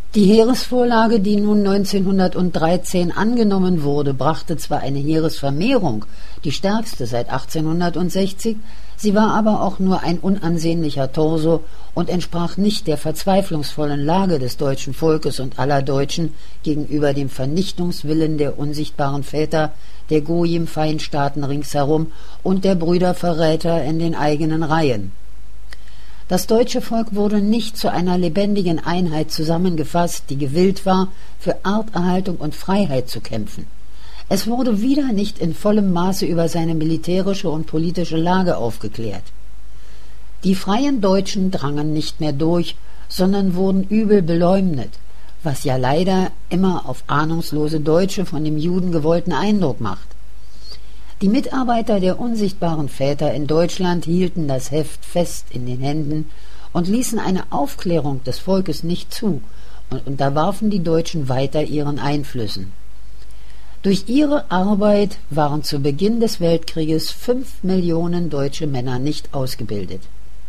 Die Heeresvorlage, die nun 1913 angenommen wurde, brachte zwar eine Heeresvermehrung, die stärkste seit 1860, sie war aber auch nur ein unansehnlicher Torso und entsprach nicht der verzweiflungsvollen Lage des deutschen Volkes und aller Deutschen gegenüber dem Vernichtungswillen der unsichtbaren Väter, der Gojim-Feindstaaten ringsherum und der Brüderverräter in den eigenen Reihen. Das deutsche Volk wurde nicht zu einer lebendigen Einheit zusammengefasst, die gewillt war, für Arterhaltung und Freiheit zu kämpfen. Es wurde wieder nicht in vollem Maße über seine militärische und politische Lage aufgeklärt. Die freien Deutschen drangen nicht mehr durch, sondern wurden übel beleumdet, was ja leider immer auf ahnungslose Deutsche von dem Juden gewollten Eindruck macht. Die Mitarbeiter der unsichtbaren Väter in Deutschland hielten das Heft fest in den Händen und ließen eine Aufklärung des Volkes nicht zu und unterwarfen die Deutschen weiter ihren Einflüssen. Durch ihre Arbeit waren zu Beginn des Weltkrieges 5 Millionen deutsche Männer nicht ausgebildet.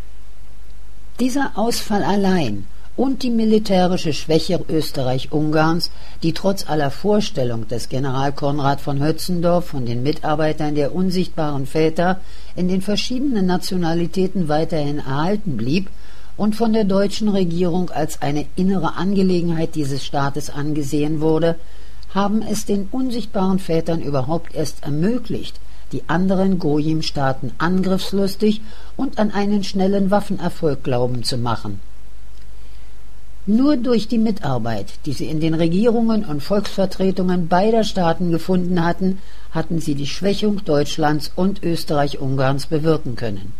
Dieser Ausfall allein und die militärische Schwäche Österreich-Ungarns, die trotz aller Vorstellung des General Konrad von Hötzendorf von den Mitarbeitern der unsichtbaren Väter in den verschiedenen Nationalitäten weiterhin erhalten blieb und von der deutschen Regierung als eine innere Angelegenheit dieses Staates angesehen wurde, haben es den unsichtbaren Vätern überhaupt erst ermöglicht, die anderen Gojim-Staaten angriffslustig und an einen schnellen Waffenerfolg glauben zu machen. Nur durch die Mitarbeit, die sie in den Regierungen und Volksvertretungen beider Staaten gefunden hatten, hatten sie die Schwächung Deutschlands und Österreich-Ungarns bewirken können.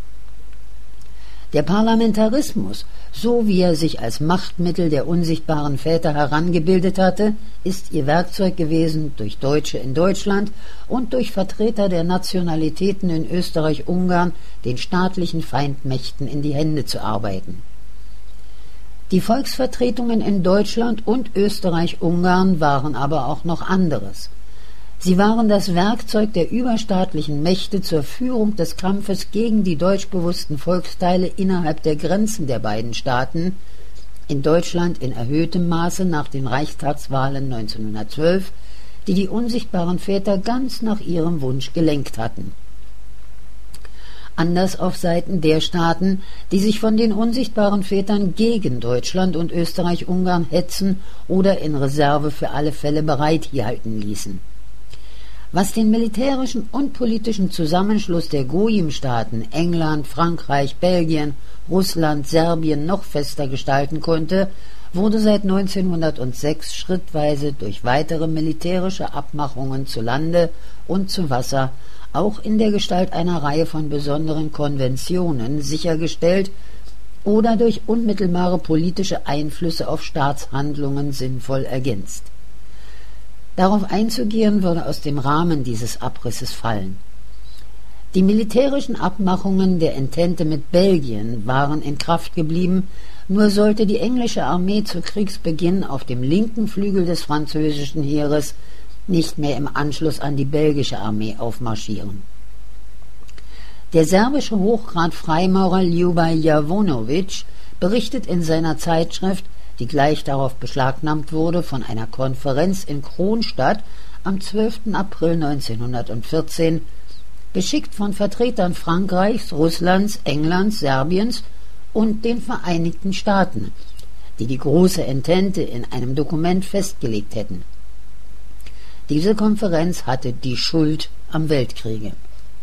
Der Parlamentarismus, so wie er sich als Machtmittel der unsichtbaren Väter herangebildet hatte, ist ihr Werkzeug gewesen, durch Deutsche in Deutschland und durch Vertreter der Nationalitäten in Österreich-Ungarn den staatlichen Feindmächten in die Hände zu arbeiten. Die Volksvertretungen in Deutschland und Österreich-Ungarn waren aber auch noch anderes. Sie waren das Werkzeug der überstaatlichen Mächte zur Führung des Kampfes gegen die deutschbewussten Volksteile innerhalb der Grenzen der beiden Staaten, in Deutschland in erhöhtem Maße nach den Reichstagswahlen 1912, die die unsichtbaren Väter ganz nach ihrem Wunsch gelenkt hatten. Anders auf Seiten der Staaten, die sich von den unsichtbaren Vätern gegen Deutschland und Österreich-Ungarn hetzen oder in Reserve für alle Fälle bereithalten ließen. Was den militärischen und politischen Zusammenschluss der Gojim-Staaten England, Frankreich, Belgien, Russland, Serbien noch fester gestalten konnte, wurde seit 1906 schrittweise durch weitere militärische Abmachungen zu Lande und zu Wasser, auch in der Gestalt einer Reihe von besonderen Konventionen, sichergestellt oder durch unmittelbare politische Einflüsse auf Staatshandlungen sinnvoll ergänzt. Darauf einzugehen würde aus dem Rahmen dieses Abrisses fallen. Die militärischen Abmachungen der Entente mit Belgien waren in Kraft geblieben, nur sollte die englische Armee zu Kriegsbeginn auf dem linken Flügel des französischen Heeres nicht mehr im Anschluss an die belgische Armee aufmarschieren. Der serbische Hochgrad-Freimaurer Ljuba Javonović berichtet in seiner Zeitschrift, die gleich darauf beschlagnahmt wurde, von einer Konferenz in Kronstadt am 12. April 1914, beschickt von Vertretern Frankreichs, Russlands, Englands, Serbiens und den Vereinigten Staaten, die die große Entente in einem Dokument festgelegt hätten. Diese Konferenz hatte die Schuld am Weltkriege.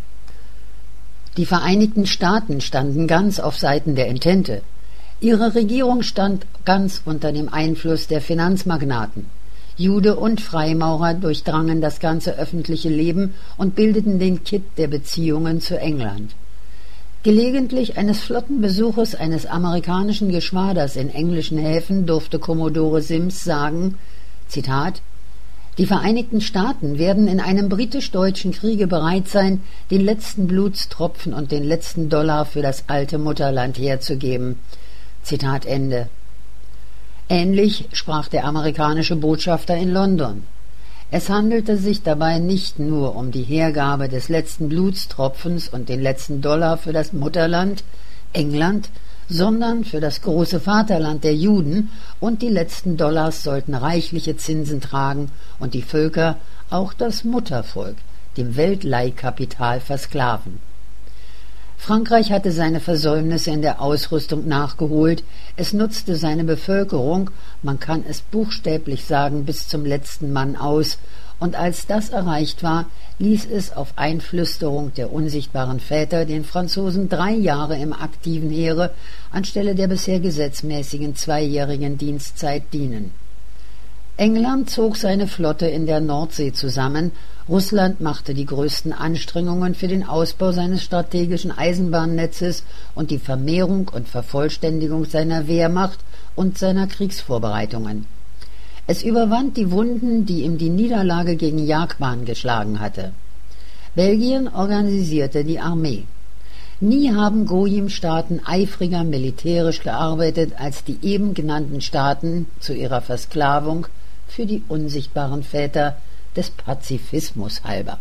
Die Vereinigten Staaten standen ganz auf Seiten der Entente. Ihre Regierung stand ganz unter dem Einfluss der Finanzmagnaten. Jude und Freimaurer durchdrangen das ganze öffentliche Leben und bildeten den Kitt der Beziehungen zu England. Gelegentlich eines flotten Besuches eines amerikanischen Geschwaders in englischen Häfen durfte Commodore Sims sagen, Zitat, die Vereinigten Staaten werden in einem britisch-deutschen Kriege bereit sein, den letzten Blutstropfen und den letzten Dollar für das alte Mutterland herzugeben. Zitat Ende. Ähnlich sprach der amerikanische Botschafter in London. Es handelte sich dabei nicht nur um die Hergabe des letzten Blutstropfens und den letzten Dollar für das Mutterland, England, sondern für das große Vaterland der Juden, und die letzten Dollars sollten reichliche Zinsen tragen und die Völker, auch das Muttervolk, dem Weltleihkapital versklaven. Frankreich hatte seine Versäumnisse in der Ausrüstung nachgeholt, es nutzte seine Bevölkerung, man kann es buchstäblich sagen, bis zum letzten Mann aus, und als das erreicht war, ließ es auf Einflüsterung der unsichtbaren Väter den Franzosen 3 Jahre im aktiven Heere anstelle der bisher gesetzmäßigen 2-jährigen Dienstzeit dienen. England zog seine Flotte in der Nordsee zusammen, Russland machte die größten Anstrengungen für den Ausbau seines strategischen Eisenbahnnetzes und die Vermehrung und Vervollständigung seiner Wehrmacht und seiner Kriegsvorbereitungen. Es überwand die Wunden, die ihm die Niederlage gegen Jagdbahn geschlagen hatte. Belgien organisierte die Armee. Nie haben Gojim-Staaten eifriger militärisch gearbeitet als die eben genannten Staaten zu ihrer Versklavung für die unsichtbaren Väter des Pazifismus halber.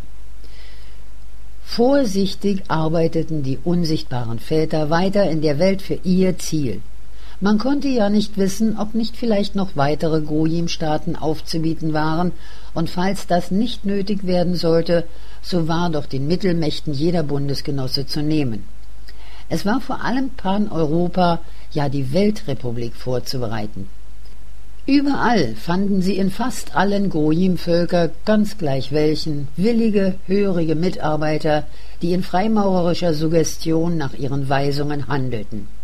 Vorsichtig arbeiteten die unsichtbaren Väter weiter in der Welt für ihr Ziel. Man konnte ja nicht wissen, ob nicht vielleicht noch weitere Gojim-Staaten aufzubieten waren, und falls das nicht nötig werden sollte, so war doch den Mittelmächten jeder Bundesgenosse zu nehmen. Es war vor allem Pan-Europa, ja die Weltrepublik vorzubereiten. Überall fanden sie in fast allen Gojim-Völker, ganz gleich welchen, willige, hörige Mitarbeiter, die in freimaurerischer Suggestion nach ihren Weisungen handelten.